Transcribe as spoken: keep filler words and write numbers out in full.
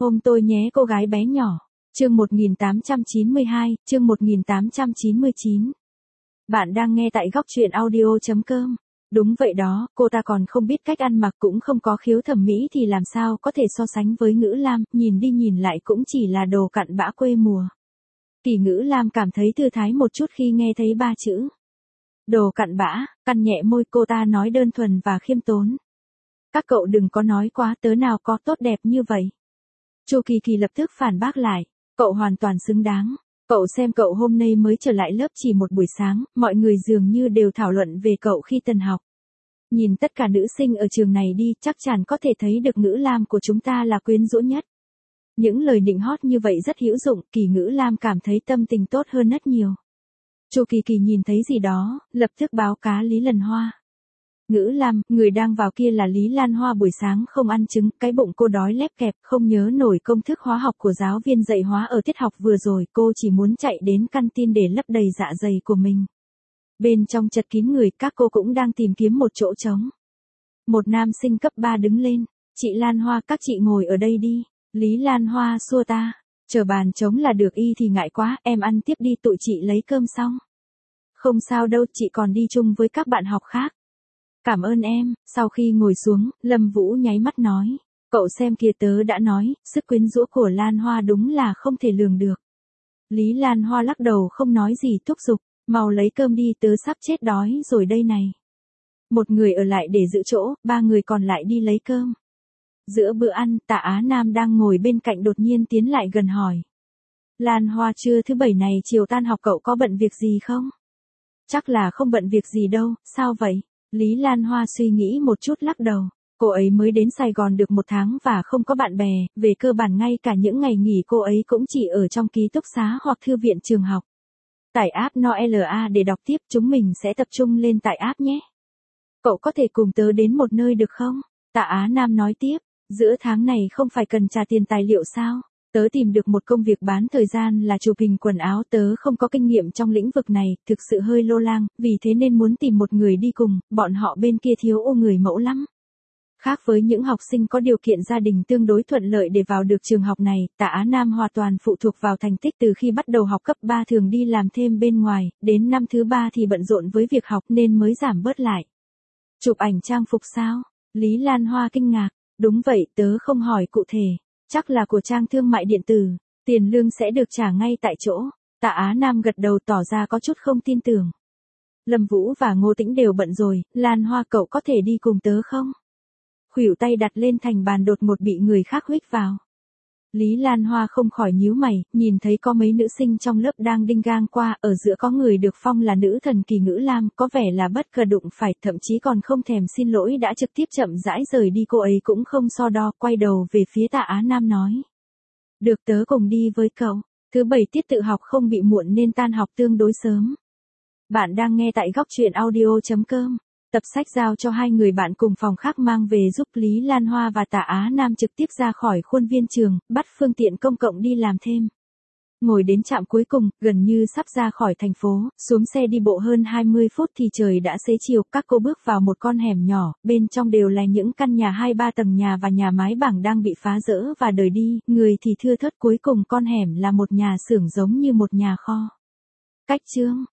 Ôm tôi nhé cô gái bé nhỏ. Chương một nghìn tám trăm chín mươi hai, chương một nghìn tám trăm chín mươi chín. Bạn đang nghe tại góc truyện audio chấm com. Đúng vậy đó, cô ta còn không biết cách ăn mặc cũng không có khiếu thẩm mỹ thì làm sao có thể so sánh với Ngữ Lam, nhìn đi nhìn lại cũng chỉ là đồ cặn bã quê mùa. Kỳ Ngữ Lam cảm thấy thư thái một chút khi nghe thấy ba chữ. Đồ cặn bã, cắn nhẹ môi cô ta nói đơn thuần và khiêm tốn. Các cậu đừng có nói quá, tớ nào có tốt đẹp như vậy. Chu Kỳ Kỳ lập tức phản bác lại. Cậu hoàn toàn xứng đáng. Cậu xem cậu hôm nay mới trở lại lớp chỉ một buổi sáng, mọi người dường như đều thảo luận về cậu khi tần học. Nhìn tất cả nữ sinh ở trường này đi, chắc chắn có thể thấy được Ngữ Lam của chúng ta là quyến rũ nhất. Những lời nịnh hót như vậy rất hữu dụng, Kỳ Ngữ Lam cảm thấy tâm tình tốt hơn rất nhiều. Chu Kỳ Kỳ nhìn thấy gì đó, lập tức báo cá Lý Lần Hoa. Ngữ Lam, người đang vào kia là Lý Lan Hoa, buổi sáng không ăn trứng, cái bụng cô đói lép kẹp, không nhớ nổi công thức hóa học của giáo viên dạy hóa ở tiết học vừa rồi, cô chỉ muốn chạy đến căn tin để lấp đầy dạ dày của mình. Bên trong chật kín người, các cô cũng đang tìm kiếm một chỗ trống. Một nam sinh cấp ba đứng lên, chị Lan Hoa, các chị ngồi ở đây đi. Lý Lan Hoa xua ta, chờ bàn trống là được, y thì ngại quá, em ăn tiếp đi, tụi chị lấy cơm xong. Không sao đâu, chị còn đi chung với các bạn học khác. Cảm ơn em. Sau khi ngồi xuống, Lâm Vũ nháy mắt nói. Cậu xem kìa, tớ đã nói, sức quyến rũ của Lan Hoa đúng là không thể lường được. Lý Lan Hoa lắc đầu không nói gì, thúc giục. Mau lấy cơm đi, tớ sắp chết đói rồi đây này. Một người ở lại để giữ chỗ, ba người còn lại đi lấy cơm. Giữa bữa ăn, Tạ Á Nam đang ngồi bên cạnh đột nhiên tiến lại gần hỏi. Lan Hoa, trưa thứ bảy này chiều tan học cậu có bận việc gì không? Chắc là không bận việc gì đâu, sao vậy? Lý Lan Hoa suy nghĩ một chút lắc đầu. Cô ấy mới đến Sài Gòn được một tháng và không có bạn bè, về cơ bản ngay cả những ngày nghỉ cô ấy cũng chỉ ở trong ký túc xá hoặc thư viện trường học. Tải app Noela để đọc tiếp, chúng mình sẽ tập trung lên tải app nhé. Cậu có thể cùng tớ đến một nơi được không? Tạ Á Nam nói tiếp, giữa tháng này không phải cần trả tiền tài liệu sao? Tớ tìm được một công việc bán thời gian là chụp hình quần áo, tớ không có kinh nghiệm trong lĩnh vực này, thực sự hơi lô lang, vì thế nên muốn tìm một người đi cùng, bọn họ bên kia thiếu ô người mẫu lắm. Khác với những học sinh có điều kiện gia đình tương đối thuận lợi để vào được trường học này, Tạ Á Nam hoàn toàn phụ thuộc vào thành tích. Từ khi bắt đầu học cấp ba thường đi làm thêm bên ngoài, đến năm thứ ba thì bận rộn với việc học nên mới giảm bớt lại. Chụp ảnh trang phục sao? Lý Lan Hoa kinh ngạc. Đúng vậy, tớ không hỏi cụ thể. Chắc là của trang thương mại điện tử, tiền lương sẽ được trả ngay tại chỗ. Tạ Á Nam gật đầu tỏ ra có chút không tin tưởng. Lâm Vũ và Ngô Tĩnh đều bận rồi, Lan Hoa cậu có thể đi cùng tớ không? Khuỷu tay đặt lên thành bàn đột ngột bị người khác huých vào. Lý Lan Hoa không khỏi nhíu mày, nhìn thấy có mấy nữ sinh trong lớp đang đinh gang qua, ở giữa có người được phong là nữ thần Kỳ Ngữ Lam, có vẻ là bất ngờ đụng phải, thậm chí còn không thèm xin lỗi đã trực tiếp chậm rãi rời đi. Cô ấy cũng không so đo, quay đầu về phía Tạ Á Nam nói. Được, tớ cùng đi với cậu, thứ bảy tiết tự học không bị muộn nên tan học tương đối sớm. Bạn đang nghe tại góc truyện audio chấm com. Tập sách giao cho hai người bạn cùng phòng khác mang về giúp Lý Lan Hoa và Tạ Á Nam trực tiếp ra khỏi khuôn viên trường, bắt phương tiện công cộng đi làm thêm. Ngồi đến trạm cuối cùng, gần như sắp ra khỏi thành phố, xuống xe đi bộ hơn hai mươi phút thì trời đã xế chiều. Các cô bước vào một con hẻm nhỏ, bên trong đều là những căn nhà hai ba tầng nhà và nhà mái bảng đang bị phá rỡ và đời đi, người thì thưa thớt. Cuối cùng con hẻm là một nhà xưởng giống như một nhà kho. Cách chương